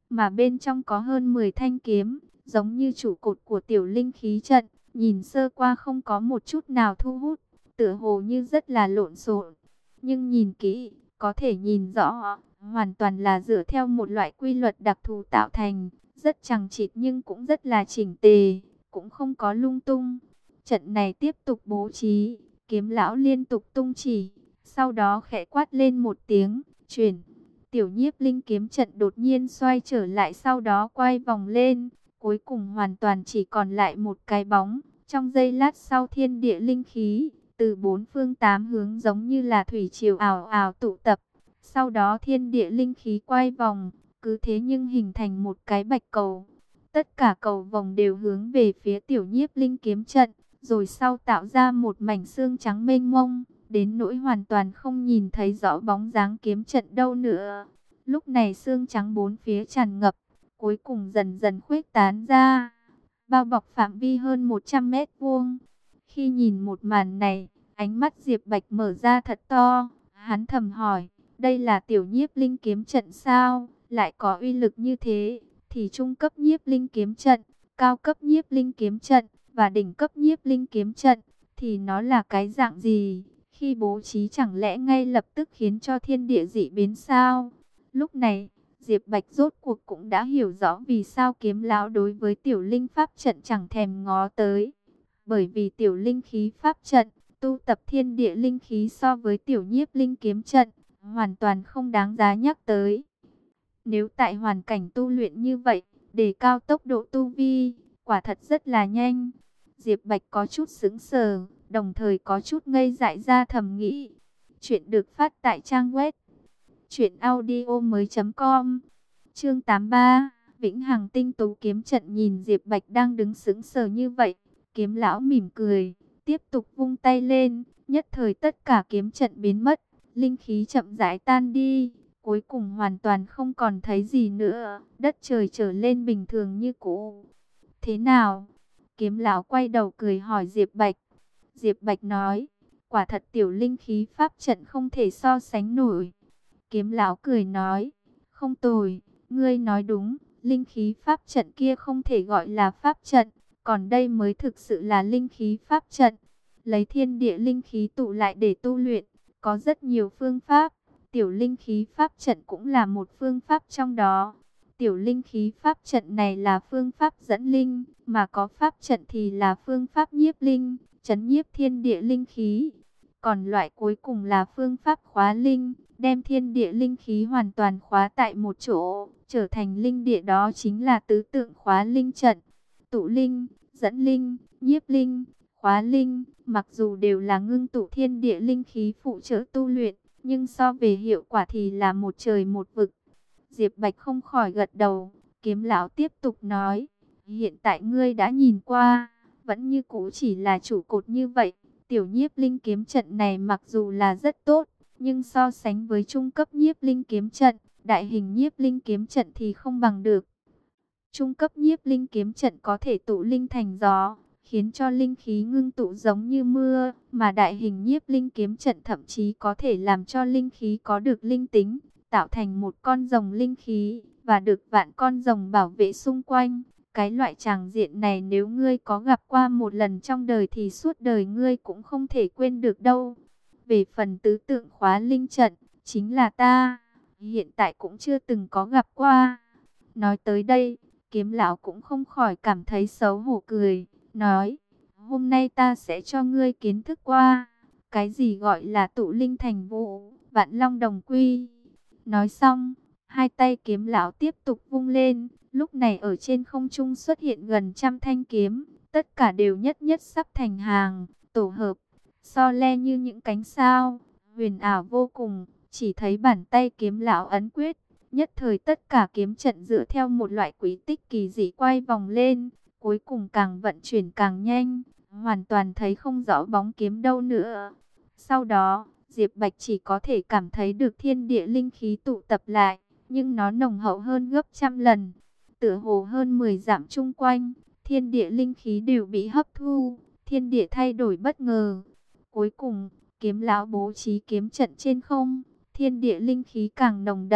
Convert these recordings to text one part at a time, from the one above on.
mà bên trong có hơn 10 thanh kiếm, giống như trụ cột của tiểu linh khí trận, nhìn sơ qua không có một chút nào thu hút, tựa hồ như rất là lộn xộn. Nhưng nhìn kỹ, có thể nhìn rõ, hoàn toàn là dựa theo một loại quy luật đặc thù tạo thành, rất chằng chịt nhưng cũng rất là chỉnh tề, cũng không có lung tung. Trận này tiếp tục bố trí, kiếm lão liên tục tung chỉ, sau đó khẽ quát lên một tiếng, chuyển. Tiểu nhiếp linh kiếm trận đột nhiên xoay trở lại, sau đó quay vòng lên, cuối cùng hoàn toàn chỉ còn lại một cái bóng. Trong giây lát sau, thiên địa linh khí từ bốn phương tám hướng giống như là thủy triều ào ào tụ tập. Sau đó thiên địa linh khí quay vòng, cứ thế nhưng hình thành một cái bạch cầu. Tất cả cầu vòng đều hướng về phía tiểu nhiếp linh kiếm trận, rồi sau tạo ra một mảnh xương trắng mênh mông, đến nỗi hoàn toàn không nhìn thấy rõ bóng dáng kiếm trận đâu nữa. Lúc này xương trắng bốn phía tràn ngập, cuối cùng dần dần khuếch tán ra, bao bọc phạm vi hơn 100 mét vuông. Khi nhìn một màn này, ánh mắt Diệp Bạch mở ra thật to, hắn thầm hỏi, đây là tiểu nhiếp linh kiếm trận sao, lại có uy lực như thế, thì trung cấp nhiếp linh kiếm trận, cao cấp nhiếp linh kiếm trận, và đỉnh cấp nhiếp linh kiếm trận, thì nó là cái dạng gì? Khi bố trí chẳng lẽ ngay lập tức khiến cho thiên địa dị biến sao? Lúc này, Diệp Bạch rốt cuộc cũng đã hiểu rõ vì sao kiếm lão đối với tiểu linh pháp trận chẳng thèm ngó tới. Bởi vì tiểu linh khí pháp trận, tu tập thiên địa linh khí so với tiểu nhiếp linh kiếm trận, hoàn toàn không đáng giá nhắc tới. Nếu tại hoàn cảnh tu luyện như vậy, đề cao tốc độ tu vi, quả thật rất là nhanh. Diệp Bạch có chút sững sờ, đồng thời có chút ngây dại ra thầm nghĩ. Chuyện được phát tại trang web truyệnaudiomoi.com. Chương 83, Vĩnh Hằng Tinh Tú kiếm trận. Nhìn Diệp Bạch đang đứng sững sờ như vậy, kiếm lão mỉm cười, tiếp tục vung tay lên, nhất thời tất cả kiếm trận biến mất, linh khí chậm rãi tan đi, cuối cùng hoàn toàn không còn thấy gì nữa, đất trời trở lên bình thường như cũ. Thế nào? Kiếm lão quay đầu cười hỏi Diệp Bạch. Diệp Bạch nói, quả thật tiểu linh khí pháp trận không thể so sánh nổi. Kiếm lão cười nói, không tồi, ngươi nói đúng, linh khí pháp trận kia không thể gọi là pháp trận, còn đây mới thực sự là linh khí pháp trận. Lấy thiên địa linh khí tụ lại để tu luyện, có rất nhiều phương pháp, tiểu linh khí pháp trận cũng là một phương pháp trong đó. Tiểu linh khí pháp trận này là phương pháp dẫn linh, mà có pháp trận thì là phương pháp nhiếp linh, trấn nhiếp thiên địa linh khí. Còn loại cuối cùng là phương pháp khóa linh, đem thiên địa linh khí hoàn toàn khóa tại một chỗ, trở thành linh địa, đó chính là tứ tượng khóa linh trận. Tụ linh, dẫn linh, nhiếp linh, khóa linh, mặc dù đều là ngưng tụ thiên địa linh khí phụ trợ tu luyện, nhưng so về hiệu quả thì là một trời một vực. Diệp Bạch không khỏi gật đầu, kiếm lão tiếp tục nói, hiện tại ngươi đã nhìn qua, vẫn như cũ chỉ là trụ cột như vậy. Tiểu nhiếp linh kiếm trận này mặc dù là rất tốt, nhưng so sánh với trung cấp nhiếp linh kiếm trận, đại hình nhiếp linh kiếm trận thì không bằng được. Trung cấp nhiếp linh kiếm trận có thể tụ linh thành gió, khiến cho linh khí ngưng tụ giống như mưa, mà đại hình nhiếp linh kiếm trận thậm chí có thể làm cho linh khí có được linh tính, tạo thành một con rồng linh khí, và được vạn con rồng bảo vệ xung quanh. Cái loại tràng diện này nếu ngươi có gặp qua một lần trong đời thì suốt đời ngươi cũng không thể quên được đâu. Về phần tứ tượng khóa linh trận, chính là ta, hiện tại cũng chưa từng có gặp qua. Nói tới đây, kiếm lão cũng không khỏi cảm thấy xấu hổ cười, nói, hôm nay ta sẽ cho ngươi kiến thức qua, cái gì gọi là tụ linh thành vũ, vạn long đồng quy. Nói xong, hai tay kiếm lão tiếp tục vung lên, lúc này ở trên không trung xuất hiện gần trăm thanh kiếm, tất cả đều nhất nhất sắp thành hàng, tổ hợp, so le như những cánh sao, huyền ảo vô cùng. Chỉ thấy bàn tay kiếm lão ấn quyết, nhất thời tất cả kiếm trận dựa theo một loại quy tích kỳ dị quay vòng lên, cuối cùng càng vận chuyển càng nhanh, hoàn toàn thấy không rõ bóng kiếm đâu nữa. Sau đó, Diệp Bạch chỉ có thể cảm thấy được thiên địa linh khí tụ tập lại, nhưng nó nồng hậu hơn gấp trăm lần. Tựa hồ hơn 10 dặm chung quanh, thiên địa linh khí đều bị hấp thu, thiên địa thay đổi bất ngờ. Cuối cùng, kiếm lão bố trí kiếm trận trên không, thiên địa linh khí càng nồng đậm,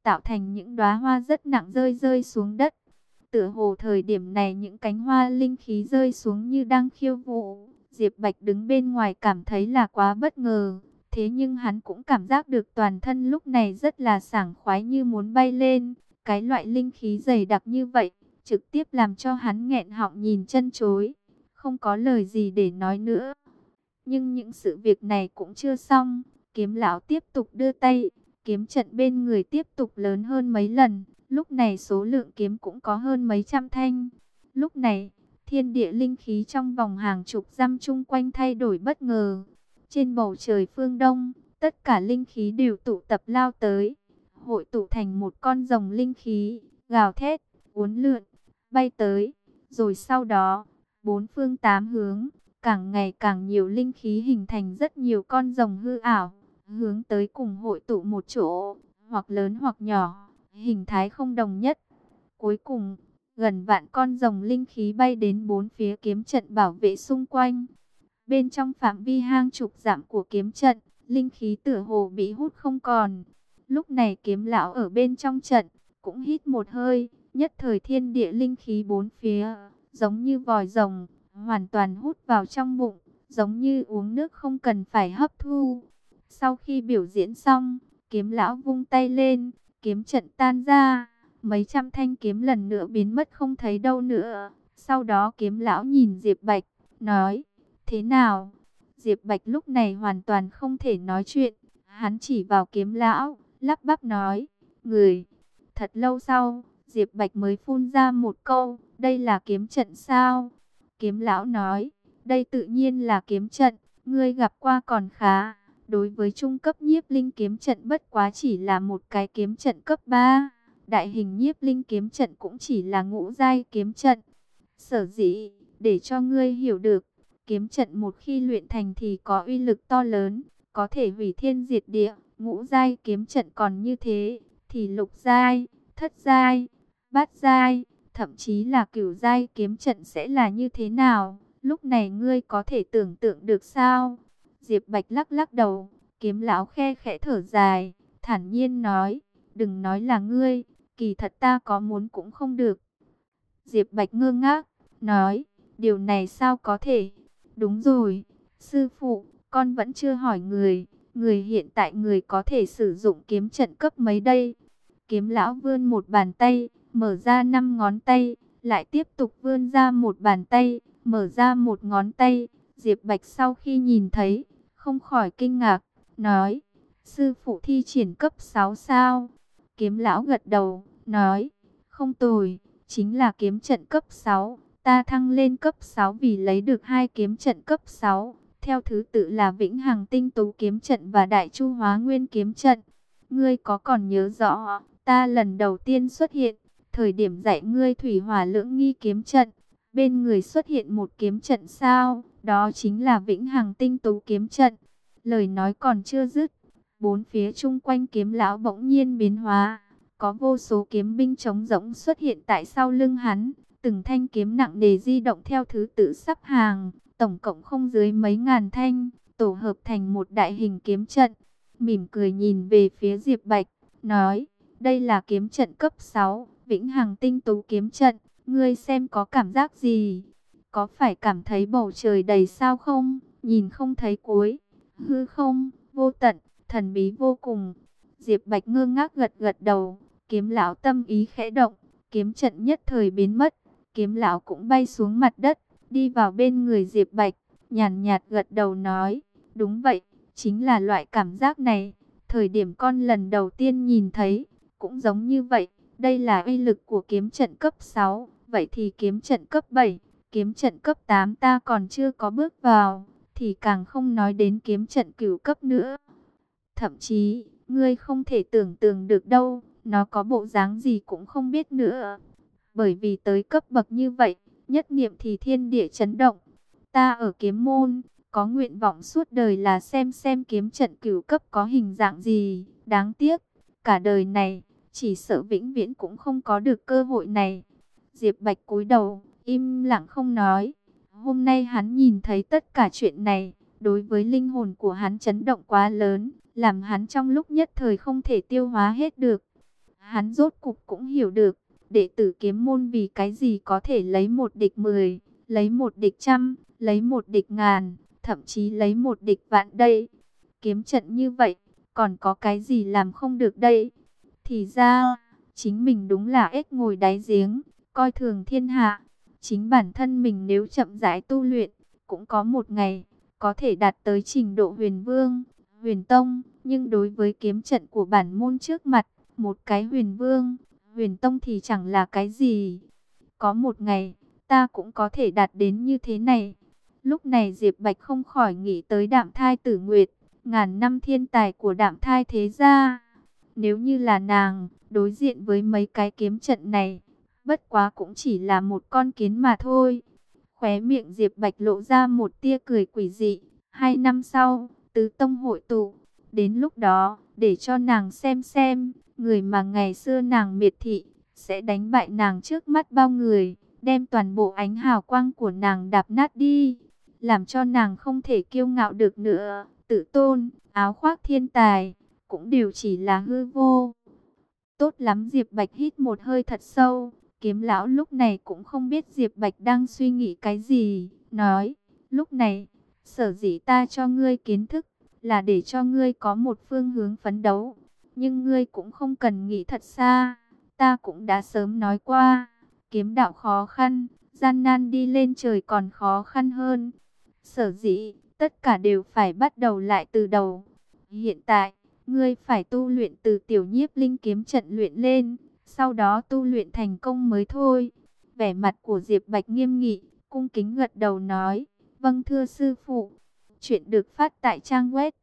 tạo thành những đóa hoa rất nặng rơi rơi xuống đất. Tựa hồ thời điểm này những cánh hoa linh khí rơi xuống như đang khiêu vũ. Diệp Bạch đứng bên ngoài cảm thấy là quá bất ngờ. Thế nhưng hắn cũng cảm giác được toàn thân lúc này rất là sảng khoái như muốn bay lên. Cái loại linh khí dày đặc như vậy, trực tiếp làm cho hắn nghẹn họng nhìn chân chối. Không có lời gì để nói nữa. Nhưng những sự việc này cũng chưa xong. Kiếm lão tiếp tục đưa tay. Kiếm trận bên người tiếp tục lớn hơn mấy lần. Lúc này số lượng kiếm cũng có hơn mấy trăm thanh. Lúc này, thiên địa linh khí trong vòng hàng chục dặm chung quanh thay đổi bất ngờ. Trên bầu trời phương Đông, tất cả linh khí đều tụ tập lao tới. Hội tụ thành một con rồng linh khí, gào thét, uốn lượn, bay tới. Rồi sau đó, bốn phương tám hướng, càng ngày càng nhiều linh khí hình thành rất nhiều con rồng hư ảo. Hướng tới cùng hội tụ một chỗ, hoặc lớn hoặc nhỏ, hình thái không đồng nhất. Cuối cùng, gần vạn con rồng linh khí bay đến bốn phía kiếm trận bảo vệ xung quanh. Bên trong phạm vi hang chục dặm của kiếm trận, linh khí tựa hồ bị hút không còn. Lúc này kiếm lão ở bên trong trận, cũng hít một hơi, nhất thời thiên địa linh khí bốn phía, giống như vòi rồng, hoàn toàn hút vào trong bụng, giống như uống nước không cần phải hấp thu. Sau khi biểu diễn xong, kiếm lão vung tay lên, kiếm trận tan ra, mấy trăm thanh kiếm lần nữa biến mất không thấy đâu nữa. Sau đó kiếm lão nhìn Diệp Bạch, nói, thế nào? Diệp Bạch lúc này hoàn toàn không thể nói chuyện, hắn chỉ vào kiếm lão, lắp bắp nói, người. Thật lâu sau, Diệp Bạch mới phun ra một câu, đây là kiếm trận sao? Kiếm lão nói, đây tự nhiên là kiếm trận, ngươi gặp qua còn khá. Đối với trung cấp nhiếp linh kiếm trận bất quá chỉ là một cái kiếm trận cấp 3. Đại hình nhiếp linh kiếm trận cũng chỉ là ngũ giai kiếm trận. Sở dĩ, để cho ngươi hiểu được, kiếm trận một khi luyện thành thì có uy lực to lớn, có thể hủy thiên diệt địa. Ngũ giai kiếm trận còn như thế, thì lục giai, thất giai, bát giai, thậm chí là cửu giai kiếm trận sẽ là như thế nào? Lúc này ngươi có thể tưởng tượng được sao? Diệp Bạch lắc lắc đầu, kiếm lão khe khẽ thở dài, thản nhiên nói, đừng nói là ngươi, kỳ thật ta có muốn cũng không được. Diệp Bạch ngơ ngác, nói, điều này sao có thể? Đúng rồi, sư phụ, con vẫn chưa hỏi người, người hiện tại người có thể sử dụng kiếm trận cấp mấy đây? Kiếm lão vươn một bàn tay, mở ra 5 ngón tay, lại tiếp tục vươn ra một bàn tay, mở ra một ngón tay. Diệp Bạch sau khi nhìn thấy, không khỏi kinh ngạc, nói, sư phụ thi triển cấp 6 sao? Kiếm lão gật đầu, nói, không tồi, chính là kiếm trận cấp 6. Ta thăng lên cấp 6 vì lấy được 2 kiếm trận cấp 6. Theo thứ tự là Vĩnh Hằng Tinh Tú kiếm trận và Đại Chu Hóa Nguyên kiếm trận. Ngươi có còn nhớ rõ, ta lần đầu tiên xuất hiện, thời điểm dạy ngươi Thủy Hỏa Lưỡng Nghi kiếm trận, bên người xuất hiện một kiếm trận sao? Đó chính là Vĩnh Hằng Tinh Tú kiếm trận. Lời nói còn chưa dứt, bốn phía chung quanh kiếm lão bỗng nhiên biến hóa, có vô số kiếm binh trống rỗng xuất hiện tại sau lưng hắn, từng thanh kiếm nặng nề di động theo thứ tự sắp hàng, tổng cộng không dưới mấy ngàn thanh, tổ hợp thành một đại hình kiếm trận. Mỉm cười nhìn về phía Diệp Bạch, nói, đây là kiếm trận cấp 6, Vĩnh Hằng Tinh Tú kiếm trận, ngươi xem có cảm giác gì? Có phải cảm thấy bầu trời đầy sao không? Nhìn không thấy cuối, hư không, vô tận, thần bí vô cùng. Diệp Bạch ngơ ngác gật gật đầu, kiếm lão tâm ý khẽ động, kiếm trận nhất thời biến mất, kiếm lão cũng bay xuống mặt đất, đi vào bên người Diệp Bạch, nhàn nhạt gật đầu nói, đúng vậy, chính là loại cảm giác này, thời điểm con lần đầu tiên nhìn thấy, cũng giống như vậy, đây là uy lực của kiếm trận cấp 6, vậy thì kiếm trận cấp 7, kiếm trận cấp 8 ta còn chưa có bước vào, thì càng không nói đến kiếm trận cửu cấp nữa. Thậm chí, ngươi không thể tưởng tượng được đâu, nó có bộ dáng gì cũng không biết nữa. Bởi vì tới cấp bậc như vậy, nhất niệm thì thiên địa chấn động. Ta ở kiếm môn, có nguyện vọng suốt đời là xem kiếm trận cửu cấp có hình dạng gì. Đáng tiếc, cả đời này, chỉ sợ vĩnh viễn cũng không có được cơ hội này. Diệp Bạch cúi đầu, im lặng không nói. Hôm nay hắn nhìn thấy tất cả chuyện này, đối với linh hồn của hắn chấn động quá lớn, làm hắn trong lúc nhất thời không thể tiêu hóa hết được. Hắn rốt cục cũng hiểu được, đệ tử kiếm môn vì cái gì có thể lấy một địch 10, lấy một địch trăm, lấy một địch ngàn, thậm chí lấy một địch vạn đây. Kiếm trận như vậy, còn có cái gì làm không được đây? Thì ra, chính mình đúng là ếch ngồi đáy giếng, coi thường thiên hạ. Chính bản thân mình nếu chậm rãi tu luyện, cũng có một ngày, có thể đạt tới trình độ huyền vương, huyền tông. Nhưng đối với kiếm trận của bản môn trước mặt, một cái huyền vương, huyền tông thì chẳng là cái gì. Có một ngày, ta cũng có thể đạt đến như thế này. Lúc này Diệp Bạch không khỏi nghĩ tới Đạm Thai Tử Nguyệt, ngàn năm thiên tài của Đạm Thai thế gia. Nếu như là nàng, đối diện với mấy cái kiếm trận này, bất quá cũng chỉ là một con kiến mà thôi. Khóe miệng Diệp Bạch lộ ra một tia cười quỷ dị. 2 năm sau, tứ tông hội tụ. Đến lúc đó, để cho nàng xem, người mà ngày xưa nàng miệt thị, sẽ đánh bại nàng trước mắt bao người, đem toàn bộ ánh hào quang của nàng đạp nát đi, làm cho nàng không thể kiêu ngạo được nữa. Tự tôn, áo khoác thiên tài, cũng đều chỉ là hư vô. Tốt lắm, Diệp Bạch hít một hơi thật sâu. Kiếm lão lúc này cũng không biết Diệp Bạch đang suy nghĩ cái gì. Nói, lúc này, sở dĩ ta cho ngươi kiến thức, là để cho ngươi có một phương hướng phấn đấu. Nhưng ngươi cũng không cần nghĩ thật xa. Ta cũng đã sớm nói qua, kiếm đạo khó khăn, gian nan đi lên trời còn khó khăn hơn. Sở dĩ, tất cả đều phải bắt đầu lại từ đầu. Hiện tại, ngươi phải tu luyện từ tiểu nhiếp linh kiếm trận luyện lên, sau đó tu luyện thành công mới thôi. Vẻ mặt của Diệp Bạch nghiêm nghị, cung kính gật đầu nói, vâng thưa sư phụ. Chuyện được phát tại trang web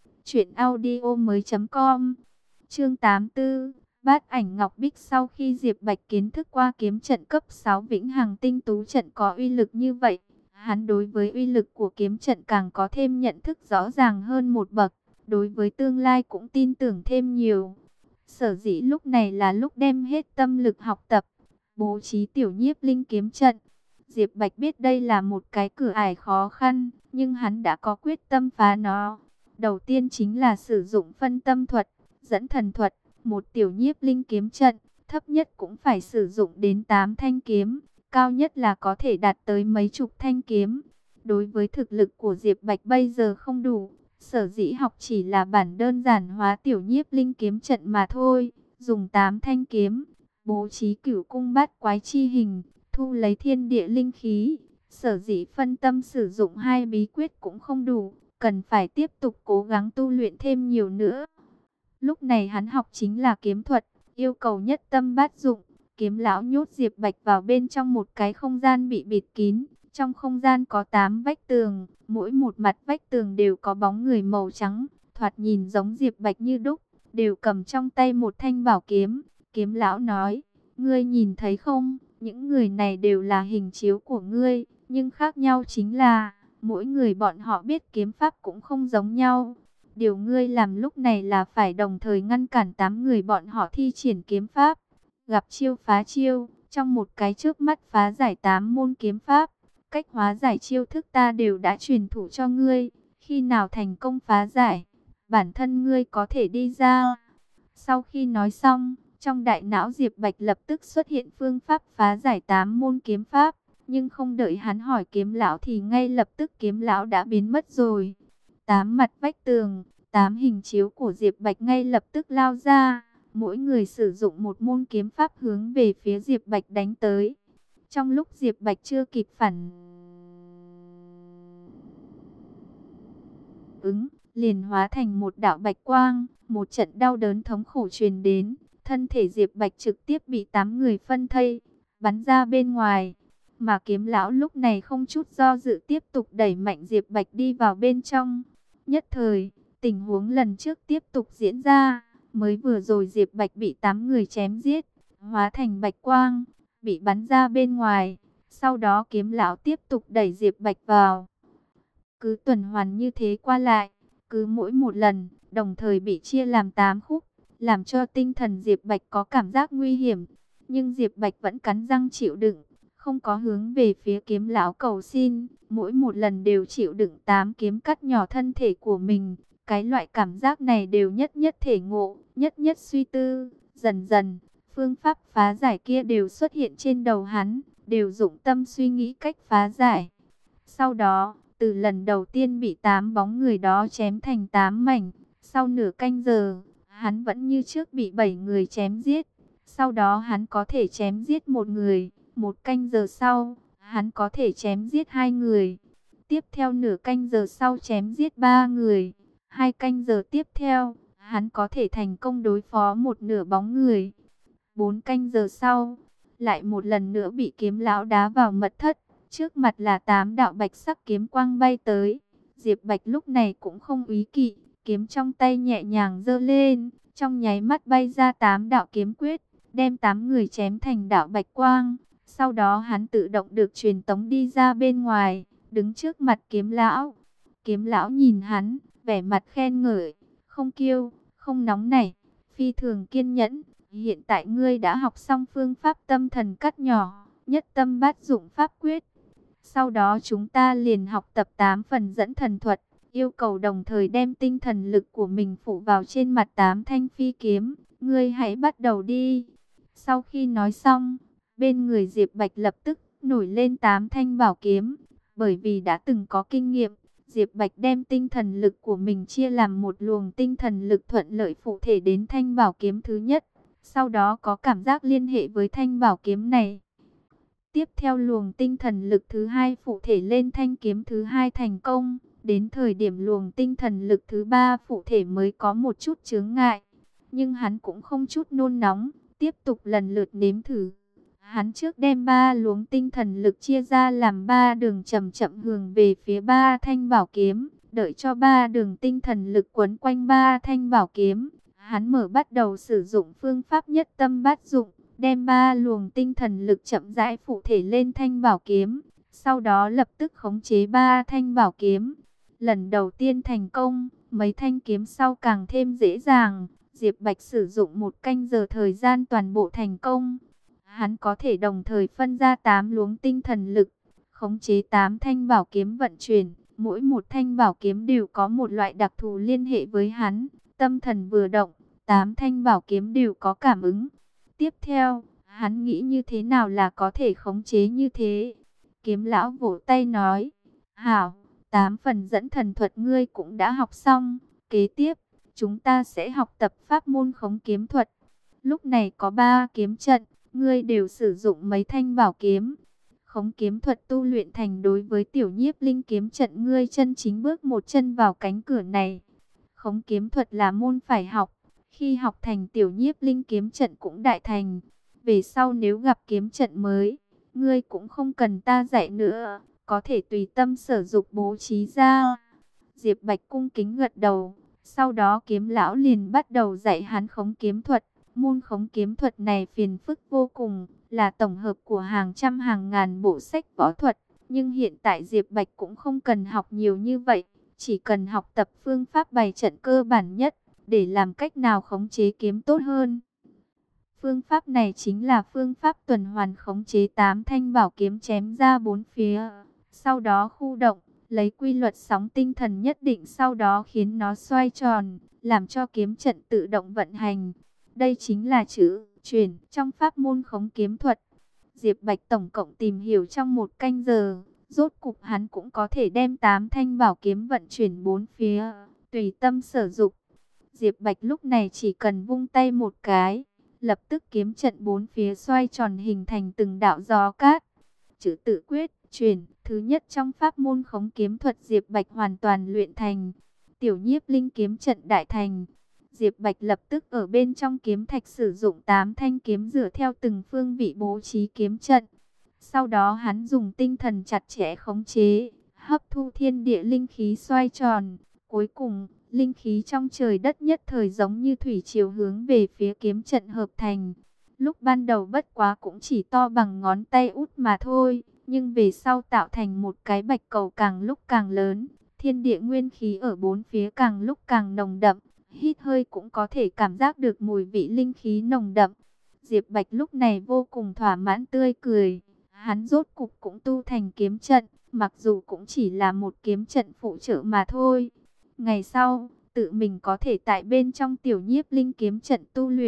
truyệnaudiomoi.com. Chương 84, Bát Ảnh Ngọc Bích. Sau khi Diệp Bạch kiến thức qua kiếm trận cấp 6 Vĩnh Hằng Tinh Tú trận có uy lực như vậy, hắn đối với uy lực của kiếm trận càng có thêm nhận thức rõ ràng hơn một bậc, đối với tương lai cũng tin tưởng thêm nhiều. Sở dĩ lúc này là lúc đem hết tâm lực học tập, bố trí tiểu nhiếp linh kiếm trận. Diệp Bạch biết đây là một cái cửa ải khó khăn, nhưng hắn đã có quyết tâm phá nó. Đầu tiên chính là sử dụng phân tâm thuật, dẫn thần thuật, một tiểu nhiếp linh kiếm trận, thấp nhất cũng phải sử dụng đến 8 thanh kiếm, cao nhất là có thể đạt tới mấy chục thanh kiếm. Đối với thực lực của Diệp Bạch bây giờ không đủ, sở dĩ học chỉ là bản đơn giản hóa tiểu nhiếp linh kiếm trận mà thôi, dùng 8 thanh kiếm, bố trí cửu cung bát quái chi hình, thu lấy thiên địa linh khí. Sở dĩ phân tâm sử dụng hai bí quyết cũng không đủ, cần phải tiếp tục cố gắng tu luyện thêm nhiều nữa. Lúc này hắn học chính là kiếm thuật, yêu cầu nhất tâm bát dụng. Kiếm lão nhốt Diệp Bạch vào bên trong một cái không gian bị bịt kín. Trong không gian có 8 vách tường, mỗi một mặt vách tường đều có bóng người màu trắng, thoạt nhìn giống Diệp Bạch như đúc, đều cầm trong tay một thanh bảo kiếm. Kiếm lão nói, ngươi nhìn thấy không, những người này đều là hình chiếu của ngươi, nhưng khác nhau chính là, mỗi người bọn họ biết kiếm pháp cũng không giống nhau. Điều ngươi làm lúc này là phải đồng thời ngăn cản 8 người bọn họ thi triển kiếm pháp, gặp chiêu phá chiêu, trong một cái chớp mắt phá giải 8 môn kiếm pháp. Cách hóa giải chiêu thức ta đều đã truyền thụ cho ngươi, khi nào thành công phá giải, bản thân ngươi có thể đi ra. Sau khi nói xong, trong đại não Diệp Bạch lập tức xuất hiện phương pháp phá giải 8 môn kiếm pháp, nhưng không đợi hắn hỏi kiếm lão thì ngay lập tức kiếm lão đã biến mất rồi. 8 mặt vách tường, 8 hình chiếu của Diệp Bạch ngay lập tức lao ra, mỗi người sử dụng một môn kiếm pháp hướng về phía Diệp Bạch đánh tới. Trong lúc Diệp Bạch chưa kịp phản ứng, liền hóa thành một đạo bạch quang, một trận đau đớn thống khổ truyền đến, thân thể Diệp Bạch trực tiếp bị 8 người phân thây, bắn ra bên ngoài. Mà kiếm lão lúc này không chút do dự tiếp tục đẩy mạnh Diệp Bạch đi vào bên trong. Nhất thời, tình huống lần trước tiếp tục diễn ra, mới vừa rồi Diệp Bạch bị 8 người chém giết, hóa thành bạch quang, bị bắn ra bên ngoài. Sau đó kiếm lão tiếp tục đẩy Diệp Bạch vào. Cứ tuần hoàn như thế qua lại, cứ mỗi một lần, đồng thời bị chia làm 8 khúc, làm cho tinh thần Diệp Bạch có cảm giác nguy hiểm. Nhưng Diệp Bạch vẫn cắn răng chịu đựng, không có hướng về phía kiếm lão cầu xin. Mỗi một lần đều chịu đựng 8 kiếm cắt nhỏ thân thể của mình. Cái loại cảm giác này đều nhất nhất thể ngộ, nhất nhất suy tư. Dần dần, phương pháp phá giải kia đều xuất hiện trên đầu hắn, đều dụng tâm suy nghĩ cách phá giải. Sau đó, từ lần đầu tiên bị 8 bóng người đó chém thành 8 mảnh, sau nửa canh giờ, hắn vẫn như trước bị 7 người chém giết. Sau đó hắn có thể chém giết một người, một canh giờ sau, hắn có thể chém giết 2 người. Tiếp theo nửa canh giờ sau chém giết 3 người, 2 canh giờ tiếp theo, hắn có thể thành công đối phó một nửa bóng người. 4 canh giờ sau, lại một lần nữa bị kiếm lão đá vào mật thất. Trước mặt là 8 đạo bạch sắc kiếm quang bay tới. Diệp Bạch lúc này cũng không úy kỵ, kiếm trong tay nhẹ nhàng giơ lên, trong nháy mắt bay ra 8 đạo kiếm quyết, đem 8 người chém thành đạo bạch quang. Sau đó hắn tự động được truyền tống đi ra bên ngoài, đứng trước mặt kiếm lão. Kiếm lão nhìn hắn, vẻ mặt khen ngợi, không kiêu, không nóng nảy, phi thường kiên nhẫn. Hiện tại ngươi đã học xong phương pháp tâm thần cắt nhỏ, nhất tâm bát dụng pháp quyết. Sau đó chúng ta liền học tập 8 phần dẫn thần thuật, yêu cầu đồng thời đem tinh thần lực của mình phụ vào trên mặt 8 thanh phi kiếm. Ngươi hãy bắt đầu đi. Sau khi nói xong, bên người Diệp Bạch lập tức nổi lên 8 thanh bảo kiếm. Bởi vì đã từng có kinh nghiệm, Diệp Bạch đem tinh thần lực của mình chia làm một luồng tinh thần lực thuận lợi phụ thể đến thanh bảo kiếm thứ nhất. Sau đó có cảm giác liên hệ với thanh bảo kiếm này. Tiếp theo luồng tinh thần lực thứ hai phụ thể lên thanh kiếm thứ hai thành công. Đến thời điểm luồng tinh thần lực thứ ba phụ thể mới có một chút chướng ngại. Nhưng hắn cũng không chút nôn nóng, tiếp tục lần lượt nếm thử. Hắn trước đem 3 luồng tinh thần lực chia ra làm 3 đường chậm chậm hướng về phía 3 thanh bảo kiếm. Đợi cho 3 đường tinh thần lực quấn quanh 3 thanh bảo kiếm. Hắn bắt đầu sử dụng phương pháp nhất tâm bát dụng, đem 3 luồng tinh thần lực chậm rãi phụ thể lên thanh bảo kiếm, sau đó lập tức khống chế 3 thanh bảo kiếm. Lần đầu tiên thành công, mấy thanh kiếm sau càng thêm dễ dàng. Diệp Bạch sử dụng 1 canh giờ thời gian toàn bộ thành công. Hắn có thể đồng thời phân ra 8 luồng tinh thần lực, khống chế 8 thanh bảo kiếm vận chuyển. Mỗi một thanh bảo kiếm đều có một loại đặc thù liên hệ với hắn. Tâm thần vừa động, 8 thanh bảo kiếm đều có cảm ứng. Tiếp theo, hắn nghĩ như thế nào là có thể khống chế như thế. Kiếm lão vỗ tay nói, hảo, 8 phần dẫn thần thuật ngươi cũng đã học xong. Kế tiếp, chúng ta sẽ học tập pháp môn khống kiếm thuật. Lúc này có 3 kiếm trận, ngươi đều sử dụng mấy thanh bảo kiếm. Khống kiếm thuật tu luyện thành đối với tiểu nhiếp linh kiếm trận, ngươi chân chính bước một chân vào cánh cửa này. Khống kiếm thuật là môn phải học. Khi học thành tiểu nhiếp linh kiếm trận cũng đại thành. Về sau nếu gặp kiếm trận mới, ngươi cũng không cần ta dạy nữa, có thể tùy tâm sở dục bố trí ra. Diệp Bạch cung kính gật đầu. Sau đó kiếm lão liền bắt đầu dạy hắn khống kiếm thuật. Môn khống kiếm thuật này phiền phức vô cùng, là tổng hợp của hàng trăm hàng ngàn bộ sách võ thuật. Nhưng hiện tại Diệp Bạch cũng không cần học nhiều như vậy, chỉ cần học tập phương pháp bày trận cơ bản nhất, để làm cách nào khống chế kiếm tốt hơn. Phương pháp này chính là phương pháp tuần hoàn khống chế 8 thanh bảo kiếm chém ra 4 phía. Sau đó khu động, lấy quy luật sóng tinh thần nhất định, sau đó khiến nó xoay tròn, làm cho kiếm trận tự động vận hành. Đây chính là chữ chuyển trong pháp môn khống kiếm thuật. Diệp Bạch tổng cộng tìm hiểu trong 1 canh giờ. Rốt cục hắn cũng có thể đem 8 thanh bảo kiếm vận chuyển 4 phía, tùy tâm sử dụng. Diệp Bạch lúc này chỉ cần vung tay một cái, lập tức kiếm trận 4 phía xoay tròn hình thành từng đạo gió cát. Chữ tự quyết, chuyển, thứ nhất trong pháp môn khống kiếm thuật Diệp Bạch hoàn toàn luyện thành. Tiểu nhiếp linh kiếm trận đại thành. Diệp Bạch lập tức ở bên trong kiếm thạch sử dụng 8 thanh kiếm dựa theo từng phương vị bố trí kiếm trận. Sau đó hắn dùng tinh thần chặt chẽ khống chế, hấp thu thiên địa linh khí xoay tròn. Cuối cùng, linh khí trong trời đất nhất thời giống như thủy triều hướng về phía kiếm trận hợp thành. Lúc ban đầu bất quá cũng chỉ to bằng ngón tay út mà thôi, nhưng về sau tạo thành một cái bạch cầu càng lúc càng lớn. Thiên địa nguyên khí ở 4 phía càng lúc càng nồng đậm, hít hơi cũng có thể cảm giác được mùi vị linh khí nồng đậm. Diệp Bạch lúc này vô cùng thỏa mãn tươi cười. Hắn rốt cục cũng tu thành kiếm trận, mặc dù cũng chỉ là một kiếm trận phụ trợ mà thôi. Ngày sau, tự mình có thể tại bên trong tiểu nhiếp linh kiếm trận tu luyện,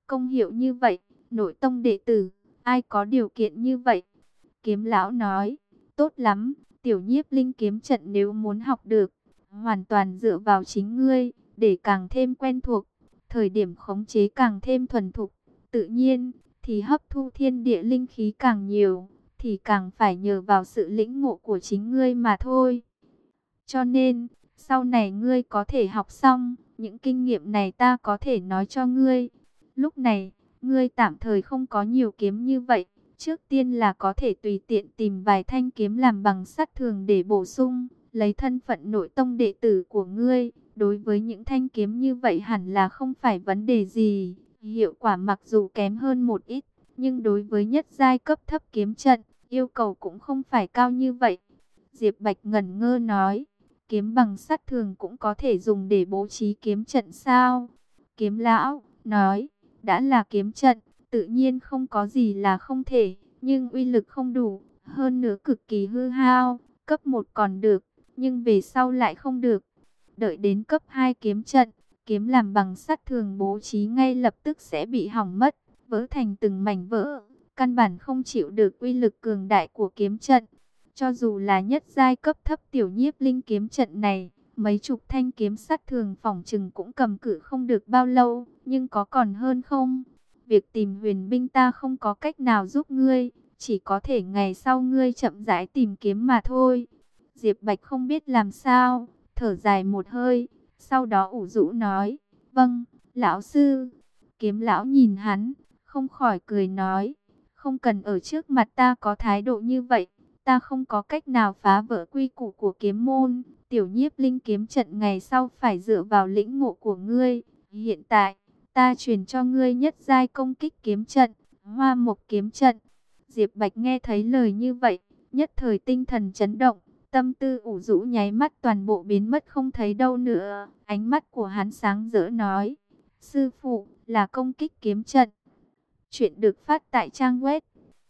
công hiệu như vậy, nội tông đệ tử, ai có điều kiện như vậy? Kiếm lão nói, tốt lắm, tiểu nhiếp linh kiếm trận nếu muốn học được, hoàn toàn dựa vào chính ngươi, để càng thêm quen thuộc, thời điểm khống chế càng thêm thuần thục, tự nhiên, thì hấp thu thiên địa linh khí càng nhiều, thì càng phải nhờ vào sự lĩnh ngộ của chính ngươi mà thôi. Cho nên, sau này ngươi có thể học xong, những kinh nghiệm này ta có thể nói cho ngươi. Lúc này, ngươi tạm thời không có nhiều kiếm như vậy. Trước tiên là có thể tùy tiện tìm vài thanh kiếm làm bằng sắt thường để bổ sung, lấy thân phận nội tông đệ tử của ngươi. Đối với những thanh kiếm như vậy hẳn là không phải vấn đề gì. Hiệu quả mặc dù kém hơn một ít, nhưng đối với nhất giai cấp thấp kiếm trận, yêu cầu cũng không phải cao như vậy. Diệp Bạch ngẩn ngơ nói, kiếm bằng sắt thường cũng có thể dùng để bố trí kiếm trận sao? Kiếm lão nói, đã là kiếm trận, tự nhiên không có gì là không thể, nhưng uy lực không đủ, hơn nữa cực kỳ hư hao, cấp 1 còn được, nhưng về sau lại không được. Đợi đến cấp 2 kiếm trận, kiếm làm bằng sắt thường bố trí ngay lập tức sẽ bị hỏng mất, vỡ thành từng mảnh vỡ, căn bản không chịu được uy lực cường đại của kiếm trận. Cho dù là nhất giai cấp thấp tiểu nhiếp linh kiếm trận này, mấy chục thanh kiếm sắt thường phỏng chừng cũng cầm cự không được bao lâu, nhưng có còn hơn không? Việc tìm huyền binh ta không có cách nào giúp ngươi, chỉ có thể ngày sau ngươi chậm rãi tìm kiếm mà thôi. Diệp Bạch không biết làm sao, thở dài một hơi, sau đó ủ rũ nói, vâng, lão sư. Kiếm lão nhìn hắn, không khỏi cười nói, không cần ở trước mặt ta có thái độ như vậy. Ta không có cách nào phá vỡ quy củ của kiếm môn, tiểu nhiếp linh kiếm trận ngày sau phải dựa vào lĩnh ngộ của ngươi. Hiện tại, ta truyền cho ngươi nhất giai công kích kiếm trận, hoa mộc kiếm trận. Diệp Bạch nghe thấy lời như vậy, nhất thời tinh thần chấn động, tâm tư ủ rũ nháy mắt toàn bộ biến mất không thấy đâu nữa. Ánh mắt của hắn sáng rỡ nói, sư phụ, là công kích kiếm trận. Chuyện được phát tại trang web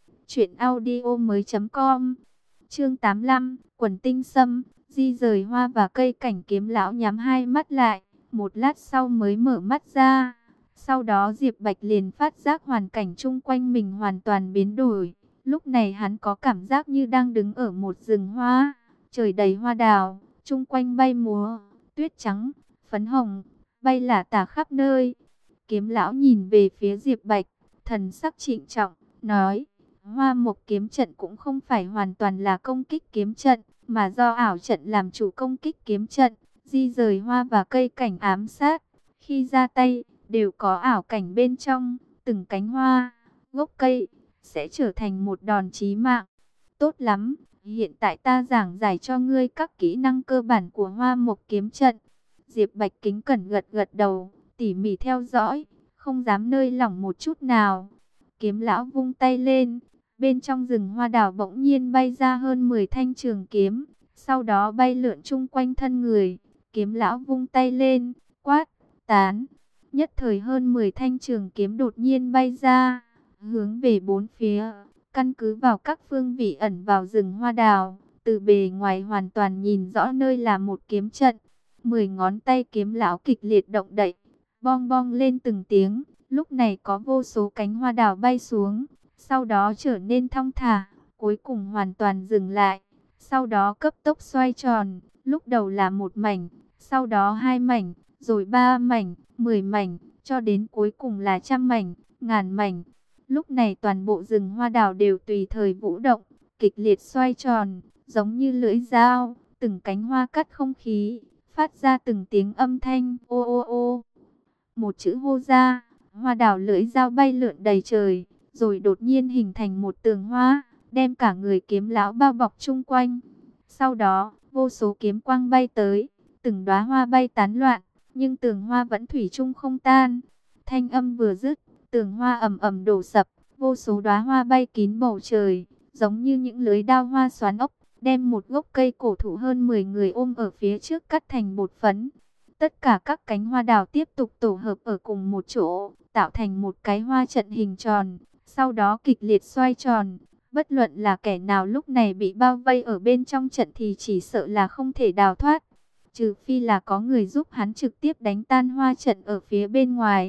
truyệnaudiomoi.com. Chương 85, quần tinh sâm, di rời hoa và cây cảnh. Kiếm lão nhắm hai mắt lại, một lát sau mới mở mắt ra. Sau đó Diệp Bạch liền phát giác hoàn cảnh chung quanh mình hoàn toàn biến đổi. Lúc này hắn có cảm giác như đang đứng ở một rừng hoa, trời đầy hoa đào, chung quanh bay múa, tuyết trắng, phấn hồng, bay lả tả khắp nơi. Kiếm lão nhìn về phía Diệp Bạch, thần sắc trịnh trọng, nói, hoa mộc kiếm trận cũng không phải hoàn toàn là công kích kiếm trận, mà do ảo trận làm chủ công kích kiếm trận, di rời hoa và cây cảnh ám sát. Khi ra tay, đều có ảo cảnh bên trong, từng cánh hoa, gốc cây, sẽ trở thành một đòn chí mạng. Tốt lắm, hiện tại ta giảng giải cho ngươi các kỹ năng cơ bản của hoa mộc kiếm trận. Diệp Bạch kính cẩn gật gật đầu, tỉ mỉ theo dõi, không dám nơi lỏng một chút nào. Kiếm lão vung tay lên, bên trong rừng hoa đào bỗng nhiên bay ra hơn 10 thanh trường kiếm, sau đó bay lượn chung quanh thân người. Kiếm lão vung tay lên, quát, tán. Nhất thời hơn 10 thanh trường kiếm đột nhiên bay ra, hướng về bốn phía, căn cứ vào các phương vị ẩn vào rừng hoa đào. Từ bề ngoài hoàn toàn nhìn rõ nơi là một kiếm trận. 10 ngón tay kiếm lão kịch liệt động đậy, bong bong lên từng tiếng. Lúc này có vô số cánh hoa đào bay xuống, sau đó trở nên thong thả, cuối cùng hoàn toàn dừng lại. Sau đó cấp tốc xoay tròn, lúc đầu là một mảnh, sau đó 2 mảnh, rồi 3 mảnh, 10 mảnh, cho đến cuối cùng là trăm mảnh, ngàn mảnh. Lúc này toàn bộ rừng hoa đào đều tùy thời vũ động, kịch liệt xoay tròn, giống như lưỡi dao, từng cánh hoa cắt không khí, phát ra từng tiếng âm thanh ô ô ô. Một chữ hô ra, hoa đào lưỡi dao bay lượn đầy trời, rồi đột nhiên hình thành một tường hoa, đem cả người kiếm lão bao bọc chung quanh. Sau đó, vô số kiếm quang bay tới, từng đóa hoa bay tán loạn, nhưng tường hoa vẫn thủy chung không tan. Thanh âm vừa dứt, tường hoa ầm ầm đổ sập, vô số đóa hoa bay kín bầu trời, giống như những lưới đao hoa xoắn ốc, đem một gốc cây cổ thụ hơn 10 người ôm ở phía trước cắt thành bột phấn. Tất cả các cánh hoa đào tiếp tục tổ hợp ở cùng một chỗ, tạo thành một cái hoa trận hình tròn, sau đó kịch liệt xoay tròn. Bất luận là kẻ nào lúc này bị bao vây ở bên trong trận thì chỉ sợ là không thể đào thoát. Trừ phi là có người giúp hắn trực tiếp đánh tan hoa trận ở phía bên ngoài,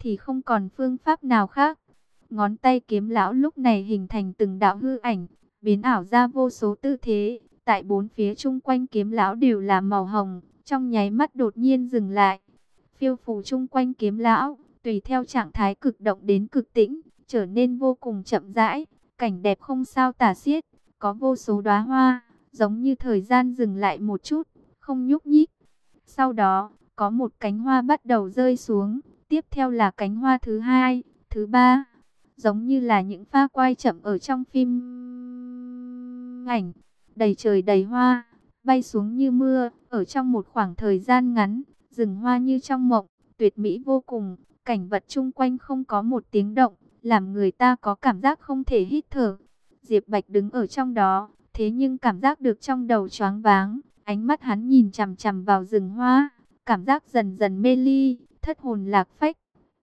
thì không còn phương pháp nào khác. Ngón tay kiếm lão lúc này hình thành từng đạo hư ảnh, biến ảo ra vô số tư thế. Tại bốn phía chung quanh kiếm lão đều là màu hồng, trong nháy mắt đột nhiên dừng lại. Phiêu phù chung quanh kiếm lão, tùy theo trạng thái cực động đến cực tĩnh, trở nên vô cùng chậm rãi, cảnh đẹp không sao tả xiết, có vô số đóa hoa, giống như thời gian dừng lại một chút, không nhúc nhích. Sau đó, có một cánh hoa bắt đầu rơi xuống, tiếp theo là cánh hoa thứ hai, thứ ba, giống như là những pha quay chậm ở trong phim ảnh, đầy trời đầy hoa, bay xuống như mưa, ở trong một khoảng thời gian ngắn, rừng hoa như trong mộng, tuyệt mỹ vô cùng, cảnh vật chung quanh không có một tiếng động, làm người ta có cảm giác không thể hít thở. Diệp Bạch đứng ở trong đó, thế nhưng cảm giác được trong đầu choáng váng, ánh mắt hắn nhìn chằm chằm vào rừng hoa, cảm giác dần dần mê ly, thất hồn lạc phách.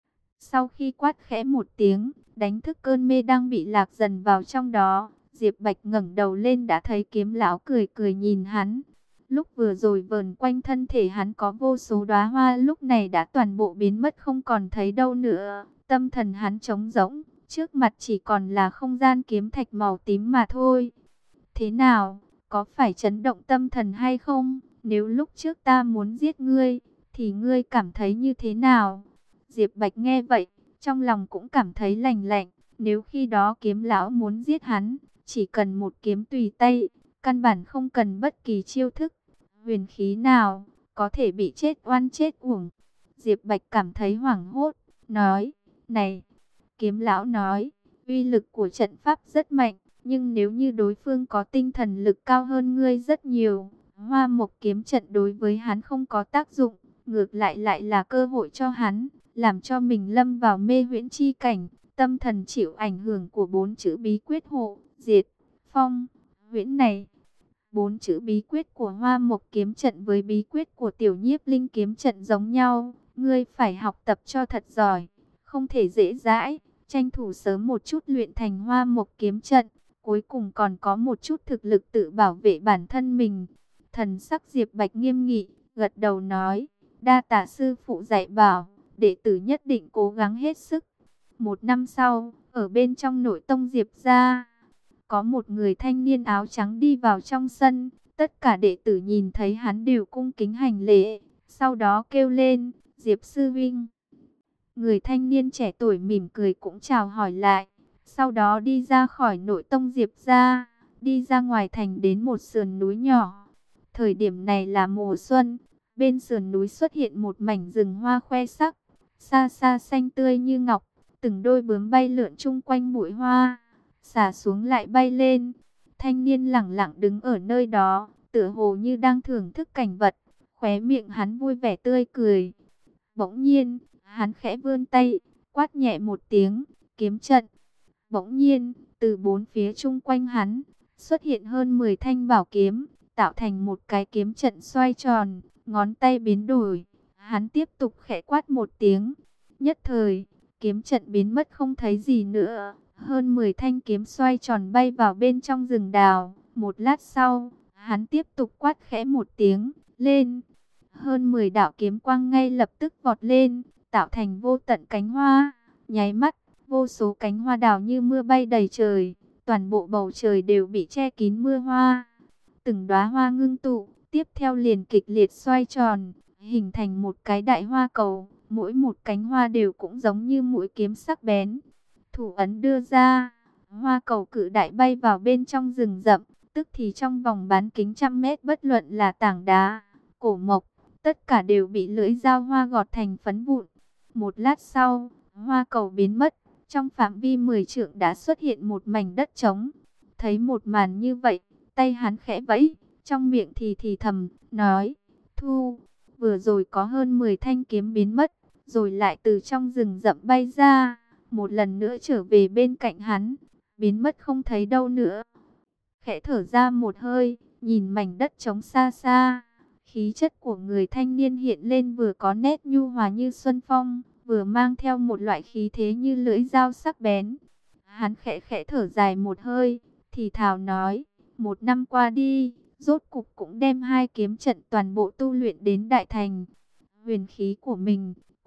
Sau khi quát khẽ một tiếng, đánh thức cơn mê đang bị lạc dần vào trong đó, Diệp Bạch ngẩng đầu lên đã thấy kiếm lão cười cười nhìn hắn. Lúc vừa rồi vờn quanh thân thể hắn có vô số đóa hoa, lúc này đã toàn bộ biến mất không còn thấy đâu nữa. Tâm thần hắn trống rỗng, trước mặt chỉ còn là không gian kiếm thạch màu tím mà thôi. Thế nào, có phải chấn động tâm thần hay không? Nếu lúc trước ta muốn giết ngươi, thì ngươi cảm thấy như thế nào? Diệp Bạch nghe vậy, trong lòng cũng cảm thấy lạnh lạnh. Nếu khi đó kiếm lão muốn giết hắn, chỉ cần một kiếm tùy tay, căn bản không cần bất kỳ chiêu thức, huyền khí nào, có thể bị chết oan chết uổng. Diệp Bạch cảm thấy hoảng hốt, nói, này, kiếm lão nói, uy lực của trận pháp rất mạnh, nhưng nếu như đối phương có tinh thần lực cao hơn ngươi rất nhiều, Hoa Mộc kiếm trận đối với hắn không có tác dụng, ngược lại lại là cơ hội cho hắn, làm cho mình lâm vào mê huyễn chi cảnh, tâm thần chịu ảnh hưởng của bốn chữ bí quyết hộ, diệt, phong, huyễn này. Bốn chữ bí quyết của Hoa Mộc kiếm trận với bí quyết của Tiểu Nhiếp Linh kiếm trận giống nhau, ngươi phải học tập cho thật giỏi, không thể dễ dãi, tranh thủ sớm một chút luyện thành Hoa Mộc kiếm trận, cuối cùng còn có một chút thực lực tự bảo vệ bản thân mình. Thần sắc Diệp Bạch nghiêm nghị, gật đầu nói, đa tạ sư phụ dạy bảo, đệ tử nhất định cố gắng hết sức. Một năm sau, ở bên trong nội tông Diệp gia, có một người thanh niên áo trắng đi vào trong sân, tất cả đệ tử nhìn thấy hắn đều cung kính hành lễ, sau đó kêu lên, Diệp sư vinh. Người thanh niên trẻ tuổi mỉm cười cũng chào hỏi lại, sau đó đi ra khỏi nội tông Diệp gia, đi ra ngoài thành đến một sườn núi nhỏ. Thời điểm này là mùa xuân, bên sườn núi xuất hiện một mảnh rừng hoa khoe sắc, xa xa xanh tươi như ngọc, từng đôi bướm bay lượn chung quanh bụi hoa, xả xuống lại bay lên. Thanh niên lẳng lặng đứng ở nơi đó, tựa hồ như đang thưởng thức cảnh vật, khóe miệng hắn vui vẻ tươi cười. Bỗng nhiên, hắn khẽ vươn tay, quát nhẹ một tiếng, kiếm trận. Bỗng nhiên, từ bốn phía chung quanh hắn, xuất hiện hơn 10 thanh bảo kiếm, tạo thành một cái kiếm trận xoay tròn, ngón tay biến đổi. Hắn tiếp tục khẽ quát một tiếng. Nhất thời, kiếm trận biến mất không thấy gì nữa. Hơn 10 thanh kiếm xoay tròn bay vào bên trong rừng đào. Một lát sau, hắn tiếp tục quát khẽ một tiếng, lên. Hơn 10 đạo kiếm quang ngay lập tức vọt lên, tạo thành vô tận cánh hoa. Nháy mắt, vô số cánh hoa đào như mưa bay đầy trời. Toàn bộ bầu trời đều bị che kín mưa hoa. Từng đóa hoa ngưng tụ, tiếp theo liền kịch liệt xoay tròn, hình thành một cái đại hoa cầu. Mỗi một cánh hoa đều cũng giống như mũi kiếm sắc bén. Thủ ấn đưa ra, hoa cầu cự đại bay vào bên trong rừng rậm, tức thì trong vòng bán kính trăm mét, bất luận là tảng đá, cổ mộc, tất cả đều bị lưỡi dao hoa gọt thành phấn vụn. Một lát sau, hoa cầu biến mất, trong phạm vi 10 trượng đã xuất hiện một mảnh đất trống. Thấy một màn như vậy, tay hắn khẽ vẫy, trong miệng thì thầm, nói, thu. Vừa rồi có hơn 10 thanh kiếm biến mất, rồi lại từ trong rừng rậm bay ra, một lần nữa trở về bên cạnh hắn, biến mất không thấy đâu nữa. Khẽ thở ra một hơi, nhìn mảnh đất trống xa xa, khí chất của người thanh niên hiện lên vừa có nét nhu hòa như xuân phong, vừa mang theo một loại khí thế như lưỡi dao sắc bén. Hắn khẽ khẽ thở dài một hơi, thì thào nói, một năm qua đi, rốt cục cũng đem hai kiếm trận toàn bộ tu luyện đến đại thành. Huyền khí của mình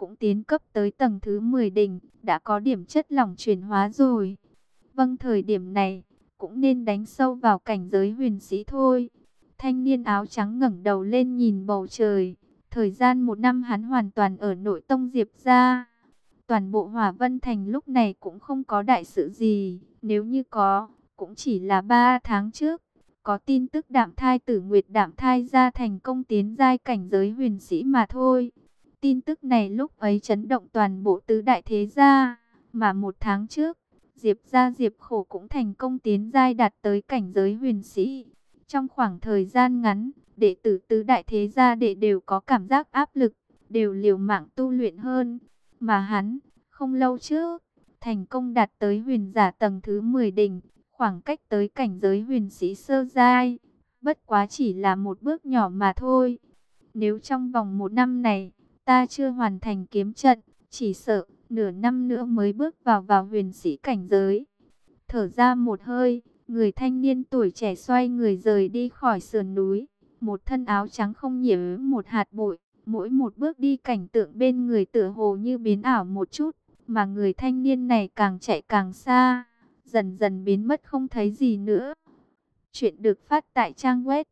cũng tiến cấp tới tầng thứ 10 đỉnh, đã có điểm chất lỏng chuyển hóa rồi. Vâng, thời điểm này, cũng nên đánh sâu vào cảnh giới huyền sĩ thôi. Thanh niên áo trắng ngẩng đầu lên nhìn bầu trời. Thời gian 1 năm hắn hoàn toàn ở nội tông Diệp gia. Toàn bộ Hỏa Vân Thành lúc này cũng không có đại sự gì. Nếu như có, cũng chỉ là 3 tháng trước. Có tin tức Đạm Thai Tử Nguyệt Đạm Thai gia thành công tiến giai cảnh giới huyền sĩ mà thôi. Tin tức này lúc ấy chấn động toàn bộ tứ đại thế gia. Mà 1 tháng trước, Diệp gia Diệp Khổ cũng thành công tiến giai đạt tới cảnh giới huyền sĩ. Trong khoảng thời gian ngắn, đệ tử tứ đại thế gia đều có cảm giác áp lực, đều liều mạng tu luyện hơn. Mà hắn, không lâu trước, thành công đạt tới huyền giả tầng thứ 10 đỉnh, khoảng cách tới cảnh giới huyền sĩ sơ giai, bất quá chỉ là một bước nhỏ mà thôi. Nếu trong vòng 1 năm này, ta chưa hoàn thành kiếm trận, chỉ sợ nửa năm nữa mới bước vào huyền sĩ cảnh giới. Thở ra một hơi, người thanh niên tuổi trẻ xoay người rời đi khỏi sườn núi. Một thân áo trắng không nhiễm một hạt bụi, mỗi một bước đi cảnh tượng bên người tựa hồ như biến ảo một chút. Mà người thanh niên này càng chạy càng xa, dần dần biến mất không thấy gì nữa. Chuyện được phát tại trang web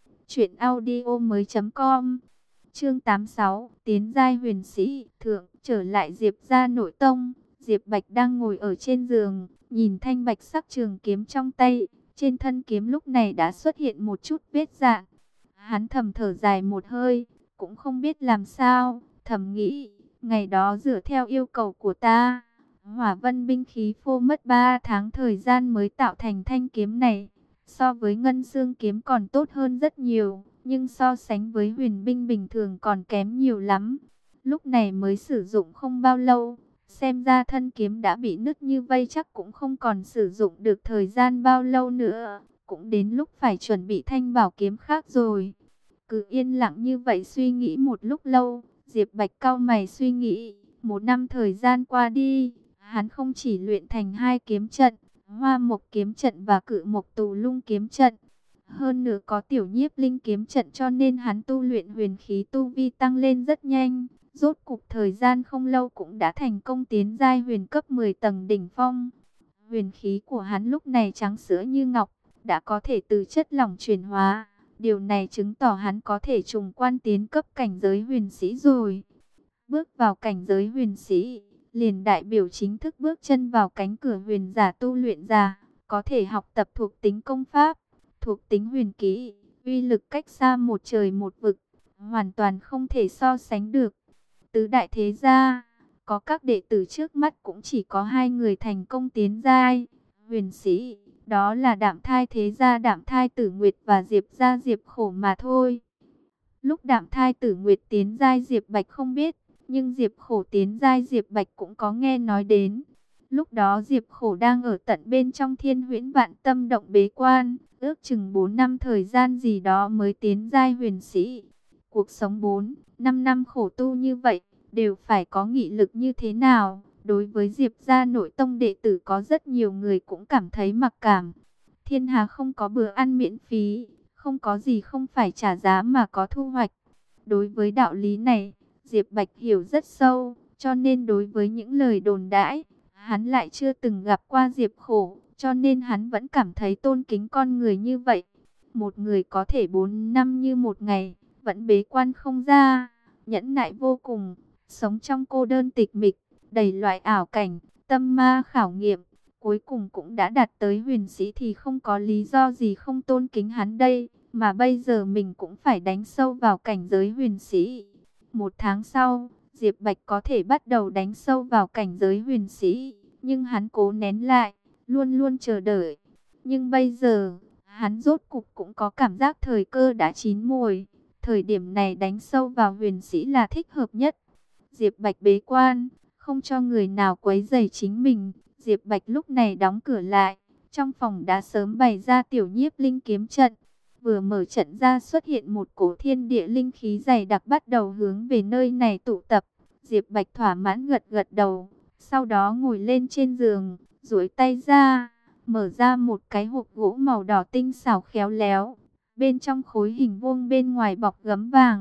truyệnaudiomoi.com. Chương 86, tiến giai huyền sĩ, thượng, trở lại Diệp gia nội tông. Diệp Bạch đang ngồi ở trên giường, nhìn thanh bạch sắc trường kiếm trong tay, trên thân kiếm lúc này đã xuất hiện một chút vết rạn. Hắn thầm thở dài một hơi, cũng không biết làm sao, thầm nghĩ, ngày đó dựa theo yêu cầu của ta, Hỏa Vân binh khí phô mất 3 tháng thời gian mới tạo thành thanh kiếm này. So với ngân xương kiếm còn tốt hơn rất nhiều, nhưng so sánh với huyền binh bình thường còn kém nhiều lắm. Lúc này mới sử dụng không bao lâu, xem ra thân kiếm đã bị nứt như vây chắc cũng không còn sử dụng được thời gian bao lâu nữa. Cũng đến lúc phải chuẩn bị thanh bảo kiếm khác rồi. Cứ yên lặng như vậy suy nghĩ một lúc lâu, Diệp Bạch cau mày suy nghĩ, 1 năm thời gian qua đi, hắn không chỉ luyện thành 2 kiếm trận, Hoa Mộc kiếm trận và Cự Mộc Tù Lung kiếm trận. Hơn nữa có Tiểu Nhiếp Linh kiếm trận cho nên hắn tu luyện huyền khí tu vi tăng lên rất nhanh. Rốt cục thời gian không lâu cũng đã thành công tiến giai huyền cấp 10 tầng đỉnh phong. Huyền khí của hắn lúc này trắng sữa như ngọc, đã có thể từ chất lỏng chuyển hóa. Điều này chứng tỏ hắn có thể trùng quan tiến cấp cảnh giới huyền sĩ rồi. Bước vào cảnh giới huyền sĩ, liền đại biểu chính thức bước chân vào cánh cửa huyền giả tu luyện giả, có thể học tập thuộc tính công pháp, thuộc tính huyền kỹ, uy lực cách xa một trời một vực, hoàn toàn không thể so sánh được. Tứ đại thế gia, có các đệ tử trước mắt cũng chỉ có 2 người thành công tiến giai huyền sĩ, đó là Đạm Thai thế gia Đạm Thai Tử Nguyệt và Diệp gia Diệp Khổ mà thôi. Lúc Đạm Thai Tử Nguyệt tiến giai Diệp Bạch không biết, nhưng Diệp Khổ tiến giai Diệp Bạch cũng có nghe nói đến. Lúc đó Diệp Khổ đang ở tận bên trong Thiên Huyễn Vạn Tâm động bế quan, ước chừng 4 năm thời gian gì đó mới tiến giai huyền sĩ. Cuộc sống 4-5 năm khổ tu như vậy, đều phải có nghị lực như thế nào? Đối với Diệp gia nội tông đệ tử có rất nhiều người cũng cảm thấy mặc cảm. Thiên hà không có bữa ăn miễn phí, không có gì không phải trả giá mà có thu hoạch. Đối với đạo lý này, Diệp Bạch hiểu rất sâu, cho nên đối với những lời đồn đãi, hắn lại chưa từng gặp qua Diệp Khổ, cho nên hắn vẫn cảm thấy tôn kính con người như vậy. Một người có thể 4 năm như một ngày, vẫn bế quan không ra, nhẫn nại vô cùng, sống trong cô đơn tịch mịch, đầy loại ảo cảnh, tâm ma khảo nghiệm, cuối cùng cũng đã đạt tới huyền sĩ thì không có lý do gì không tôn kính hắn đây, mà bây giờ mình cũng phải đánh sâu vào cảnh giới huyền sĩ. 1 tháng sau, Diệp Bạch có thể bắt đầu đánh sâu vào cảnh giới huyền sĩ, nhưng hắn cố nén lại, luôn luôn chờ đợi. Nhưng bây giờ, hắn rốt cục cũng có cảm giác thời cơ đã chín muồi, thời điểm này đánh sâu vào huyền sĩ là thích hợp nhất. Diệp Bạch bế quan, không cho người nào quấy rầy chính mình. Diệp Bạch lúc này đóng cửa lại, trong phòng đã sớm bày ra Tiểu Nhiếp Linh kiếm trận. Vừa mở trận ra xuất hiện một cổ thiên địa linh khí dày đặc bắt đầu hướng về nơi này tụ tập. Diệp Bạch thỏa mãn gật gật đầu, sau đó ngồi lên trên giường, duỗi tay ra, mở ra một cái hộp gỗ màu đỏ tinh xảo khéo léo. Bên trong khối hình vuông bên ngoài bọc gấm vàng,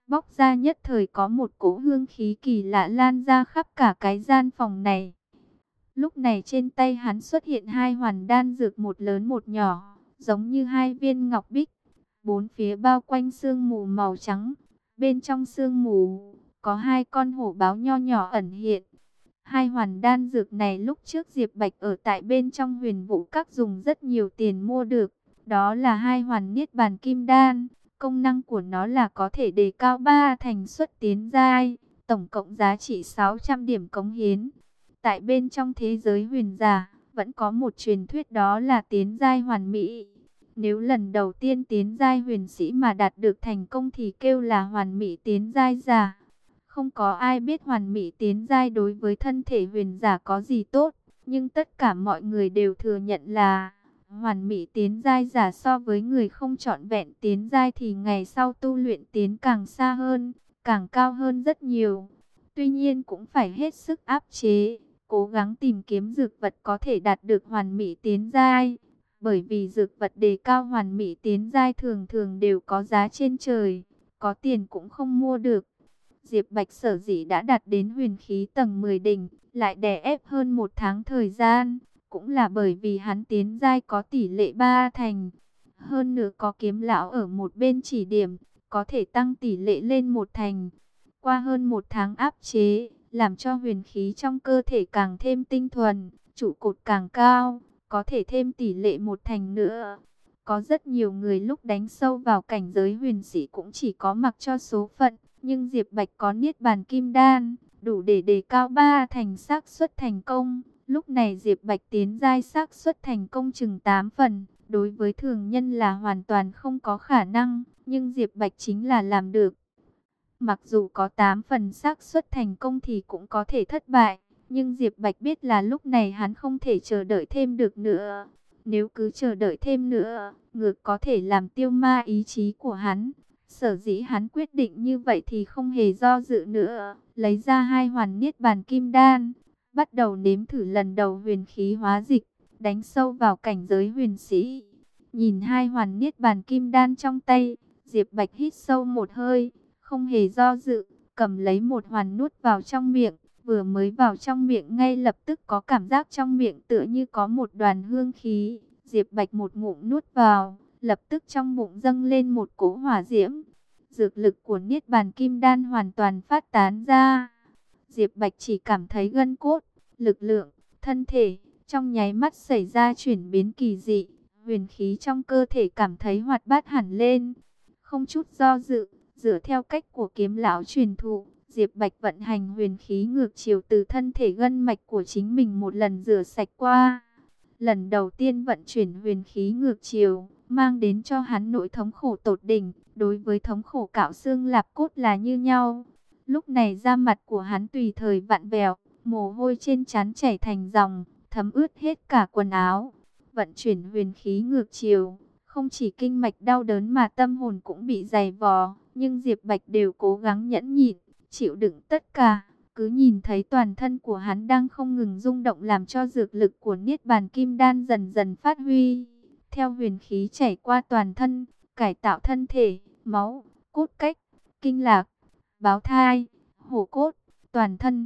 bóc ra nhất thời có một cỗ hương khí kỳ lạ lan ra khắp cả cái gian phòng này. Lúc này trên tay hắn xuất hiện hai hoàn đan dược, một lớn một nhỏ, giống như hai viên ngọc bích. Bốn phía bao quanh sương mù màu trắng. Bên trong sương mù có hai con hổ báo nho nhỏ ẩn hiện. Hai hoàn đan dược này lúc trước Diệp Bạch ở tại bên trong Huyền Vũ Các dùng rất nhiều tiền mua được. Đó là hai hoàn niết bàn kim đan. Công năng của nó là có thể đề cao 3 thành suất tiến giai, tổng cộng giá trị 600 điểm cống hiến. Tại bên trong thế giới huyền giả, vẫn có một truyền thuyết, đó là tiến giai hoàn mỹ. Nếu lần đầu tiên tiến giai huyền sĩ mà đạt được thành công thì kêu là hoàn mỹ tiến giai giả. Không có ai biết hoàn mỹ tiến giai đối với thân thể huyền giả có gì tốt, nhưng tất cả mọi người đều thừa nhận là hoàn mỹ tiến giai giả so với người không trọn vẹn tiến giai thì ngày sau tu luyện tiến càng xa hơn, càng cao hơn rất nhiều. Tuy nhiên cũng phải hết sức áp chế, cố gắng tìm kiếm dược vật có thể đạt được hoàn mỹ tiến giai. Bởi vì dược vật đề cao hoàn mỹ tiến giai thường thường đều có giá trên trời, có tiền cũng không mua được. Diệp Bạch sở dĩ đã đạt đến huyền khí tầng 10 đỉnh, lại đè ép hơn 1 tháng thời gian, cũng là bởi vì hắn tiến giai có tỷ lệ 3 thành. Hơn nữa có kiếm lão ở một bên chỉ điểm, có thể tăng tỷ lệ lên 1 thành. Qua hơn 1 tháng áp chế, làm cho huyền khí trong cơ thể càng thêm tinh thuần, trụ cột càng cao, có thể thêm tỷ lệ 1 thành nữa. Có rất nhiều người lúc đánh sâu vào cảnh giới huyền sĩ cũng chỉ có mặc cho số phận, nhưng Diệp Bạch có niết bàn kim đan, đủ để đề cao 3 thành xác suất thành công. Lúc này Diệp Bạch tiến giai xác suất thành công chừng 8 phần, đối với thường nhân là hoàn toàn không có khả năng, nhưng Diệp Bạch chính là làm được. Mặc dù có 8 phần xác suất thành công thì cũng có thể thất bại, nhưng Diệp Bạch biết là lúc này hắn không thể chờ đợi thêm được nữa. Nếu cứ chờ đợi thêm nữa, ngược có thể làm tiêu ma ý chí của hắn. Sở dĩ hắn quyết định như vậy thì không hề do dự nữa, lấy ra hai hoàn niết bàn kim đan, bắt đầu nếm thử lần đầu huyền khí hóa dịch, đánh sâu vào cảnh giới huyền sĩ. Nhìn hai hoàn niết bàn kim đan trong tay, Diệp Bạch hít sâu một hơi, không hề do dự, cầm lấy một hoàn nuốt vào trong miệng. Vừa mới vào trong miệng ngay lập tức có cảm giác trong miệng tựa như có một đoàn hương khí. Diệp Bạch một ngụm nuốt vào, lập tức trong bụng dâng lên một cỗ hỏa diễm. Dược lực của niết bàn kim đan hoàn toàn phát tán ra. Diệp Bạch chỉ cảm thấy gân cốt, lực lượng, thân thể trong nháy mắt xảy ra chuyển biến kỳ dị. Huyền khí trong cơ thể cảm thấy hoạt bát hẳn lên. Không chút do dự, dựa theo cách của kiếm lão truyền thụ, Diệp Bạch vận hành huyền khí ngược chiều từ thân thể gân mạch của chính mình một lần rửa sạch qua. Lần đầu tiên vận chuyển huyền khí ngược chiều, mang đến cho hắn nỗi thống khổ tột đỉnh, đối với thống khổ cạo xương lạp cốt là như nhau. Lúc này da mặt của hắn tùy thời vặn vẹo, mồ hôi trên trán chảy thành dòng, thấm ướt hết cả quần áo. Vận chuyển huyền khí ngược chiều, không chỉ kinh mạch đau đớn mà tâm hồn cũng bị dày vò, nhưng Diệp Bạch đều cố gắng nhẫn nhịn, chịu đựng tất cả. Cứ nhìn thấy toàn thân của hắn đang không ngừng rung động, làm cho dược lực của niết bàn kim đan dần dần phát huy. Theo huyền khí chảy qua toàn thân, cải tạo thân thể, máu, cốt cách, kinh lạc, báo thai, hổ cốt, toàn thân.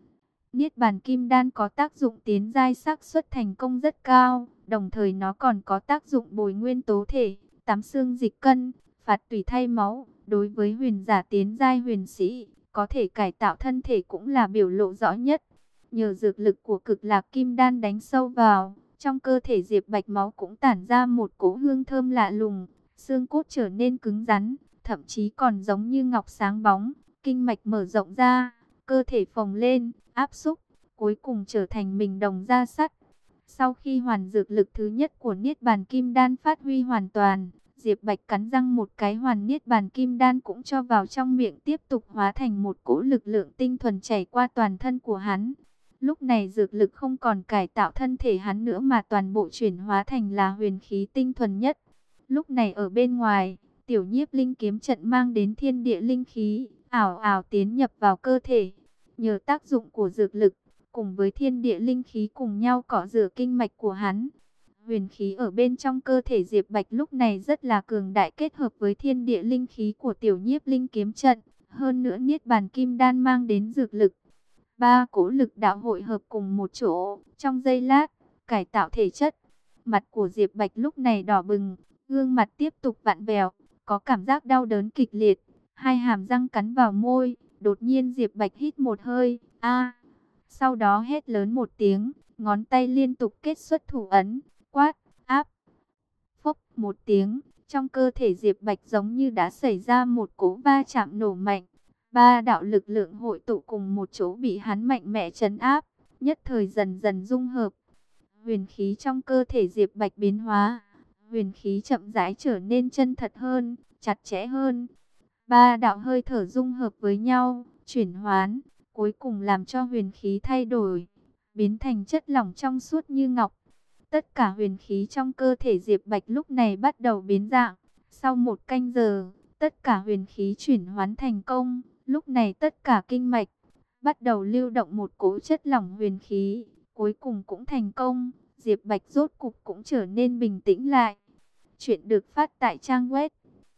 Niết bàn kim đan có tác dụng tiến giai xác suất thành công rất cao, đồng thời nó còn có tác dụng bồi nguyên tố thể, tắm xương dịch cân, phạt tủy thay máu. Đối với huyền giả tiến giai huyền sĩ, có thể cải tạo thân thể cũng là biểu lộ rõ nhất. Nhờ dược lực của cực lạc kim đan đánh sâu vào, trong cơ thể Diệp Bạch máu cũng tản ra một cỗ hương thơm lạ lùng, xương cốt trở nên cứng rắn, thậm chí còn giống như ngọc sáng bóng, kinh mạch mở rộng ra, cơ thể phồng lên, áp xúc, cuối cùng trở thành mình đồng da sắt. Sau khi hoàn dược lực thứ nhất của niết bàn kim đan phát huy hoàn toàn, Diệp Bạch cắn răng một cái, hoàn niết bàn kim đan cũng cho vào trong miệng, tiếp tục hóa thành một cỗ lực lượng tinh thuần chảy qua toàn thân của hắn. Lúc này dược lực không còn cải tạo thân thể hắn nữa mà toàn bộ chuyển hóa thành là huyền khí tinh thuần nhất. Lúc này ở bên ngoài, Tiểu Nhiếp linh kiếm trận mang đến thiên địa linh khí, ảo ảo tiến nhập vào cơ thể. Nhờ tác dụng của dược lực, cùng với thiên địa linh khí cùng nhau cọ rửa kinh mạch của hắn, Huyền khí ở bên trong cơ thể Diệp Bạch lúc này rất là cường đại, kết hợp với thiên địa linh khí của Tiểu Nhiếp Linh kiếm trận, hơn nữa Niết Bàn Kim Đan mang đến dược lực. Ba cỗ lực đạo hội hợp cùng một chỗ, trong giây lát, cải tạo thể chất. Mặt của Diệp Bạch lúc này đỏ bừng, gương mặt tiếp tục vặn vẹo, có cảm giác đau đớn kịch liệt, hai hàm răng cắn vào môi, đột nhiên Diệp Bạch hít một hơi, sau đó hét lớn một tiếng, ngón tay liên tục kết xuất thủ ấn, quát, áp, phốc một tiếng, trong cơ thể Diệp Bạch giống như đã xảy ra một cú va chạm nổ mạnh. Ba đạo lực lượng hội tụ cùng một chỗ bị hắn mạnh mẽ trấn áp, nhất thời dần dần dung hợp. Huyền khí trong cơ thể Diệp Bạch biến hóa, huyền khí chậm rãi trở nên chân thật hơn, chặt chẽ hơn. Ba đạo hơi thở dung hợp với nhau, chuyển hoán, cuối cùng làm cho huyền khí thay đổi, biến thành chất lỏng trong suốt như ngọc. Tất cả huyền khí trong cơ thể Diệp Bạch lúc này bắt đầu biến dạng. Sau một canh giờ, tất cả huyền khí chuyển hoán thành công. Lúc này tất cả kinh mạch bắt đầu lưu động một cỗ chất lỏng huyền khí. Cuối cùng cũng thành công. Diệp Bạch rốt cục cũng trở nên bình tĩnh lại. Chuyện được phát tại trang web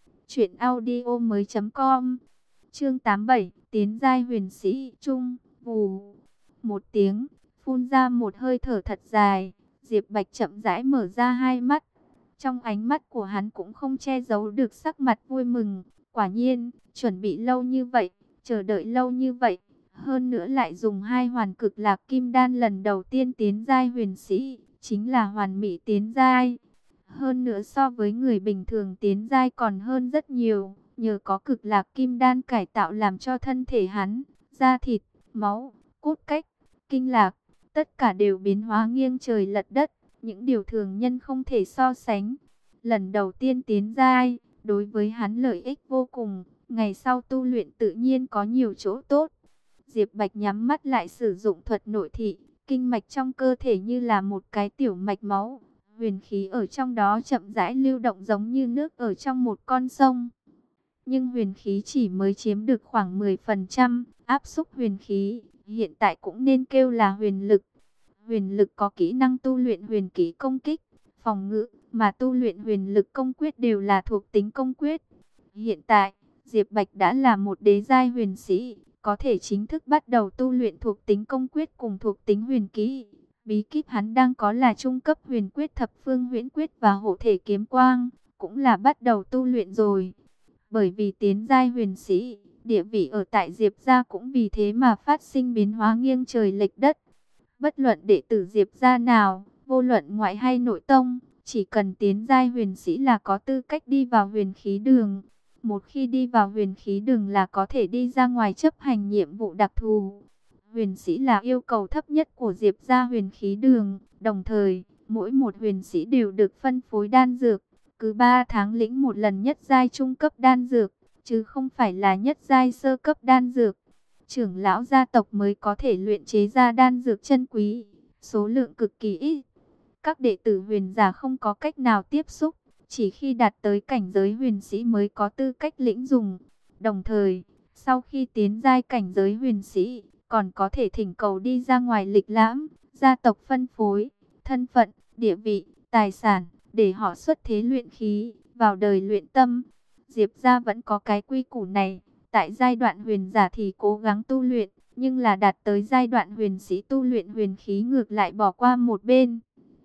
truyệnaudiomoi.com. Chương 87, tiến giai huyền sĩ trung, vù. Một tiếng, phun ra một hơi thở thật dài. Diệp Bạch chậm rãi mở ra hai mắt. Trong ánh mắt của hắn cũng không che giấu được sắc mặt vui mừng. Quả nhiên, chuẩn bị lâu như vậy, chờ đợi lâu như vậy. Hơn nữa lại dùng hai hoàn cực lạc kim đan lần đầu tiên tiến giai huyền sĩ, chính là hoàn mỹ tiến giai. Hơn nữa so với người bình thường tiến giai còn hơn rất nhiều. Nhờ có cực lạc kim đan cải tạo làm cho thân thể hắn, da thịt, máu, cốt cách, kinh lạc, tất cả đều biến hóa nghiêng trời lệch đất, những điều thường nhân không thể so sánh. Lần đầu tiên tiến giai, đối với hắn lợi ích vô cùng, ngày sau tu luyện tự nhiên có nhiều chỗ tốt. Diệp Bạch nhắm mắt lại sử dụng thuật nội thị, kinh mạch trong cơ thể như là một cái tiểu mạch máu, huyền khí ở trong đó chậm rãi lưu động giống như nước ở trong một con sông. Nhưng huyền khí chỉ mới chiếm được khoảng 10%, áp xúc huyền khí, hiện tại cũng nên kêu là huyền lực. Huyền lực có kỹ năng tu luyện huyền kỹ công kích, phòng ngự, mà tu luyện huyền lực công quyết đều là thuộc tính công quyết. Hiện tại, Diệp Bạch đã là một đế giai huyền sĩ, có thể chính thức bắt đầu tu luyện thuộc tính công quyết cùng thuộc tính huyền kỹ. Bí kíp hắn đang có là trung cấp huyền quyết thập phương huyễn quyết và hộ thể kiếm quang, cũng là bắt đầu tu luyện rồi. Bởi vì tiến giai huyền sĩ, địa vị ở tại Diệp gia cũng vì thế mà phát sinh biến hóa nghiêng trời lệch đất. Bất luận đệ tử Diệp gia nào, vô luận ngoại hay nội tông, chỉ cần tiến giai huyền sĩ là có tư cách đi vào huyền khí đường. Một khi đi vào huyền khí đường là có thể đi ra ngoài chấp hành nhiệm vụ đặc thù. Huyền sĩ là yêu cầu thấp nhất của Diệp gia huyền khí đường, đồng thời, mỗi một huyền sĩ đều được phân phối đan dược. Cứ 3 tháng lĩnh một lần nhất giai trung cấp đan dược, chứ không phải là nhất giai sơ cấp đan dược. Trưởng lão gia tộc mới có thể luyện chế ra đan dược chân quý, số lượng cực kỳ ít. Các đệ tử huyền giả không có cách nào tiếp xúc, chỉ khi đạt tới cảnh giới huyền sĩ mới có tư cách lĩnh dùng. Đồng thời, sau khi tiến giai cảnh giới huyền sĩ, còn có thể thỉnh cầu đi ra ngoài lịch lãm, gia tộc phân phối, thân phận, địa vị, tài sản, để họ xuất thế luyện khí, vào đời luyện tâm. Diệp gia vẫn có cái quy củ này, tại giai đoạn huyền giả thì cố gắng tu luyện, nhưng là đạt tới giai đoạn huyền sĩ tu luyện huyền khí ngược lại bỏ qua một bên.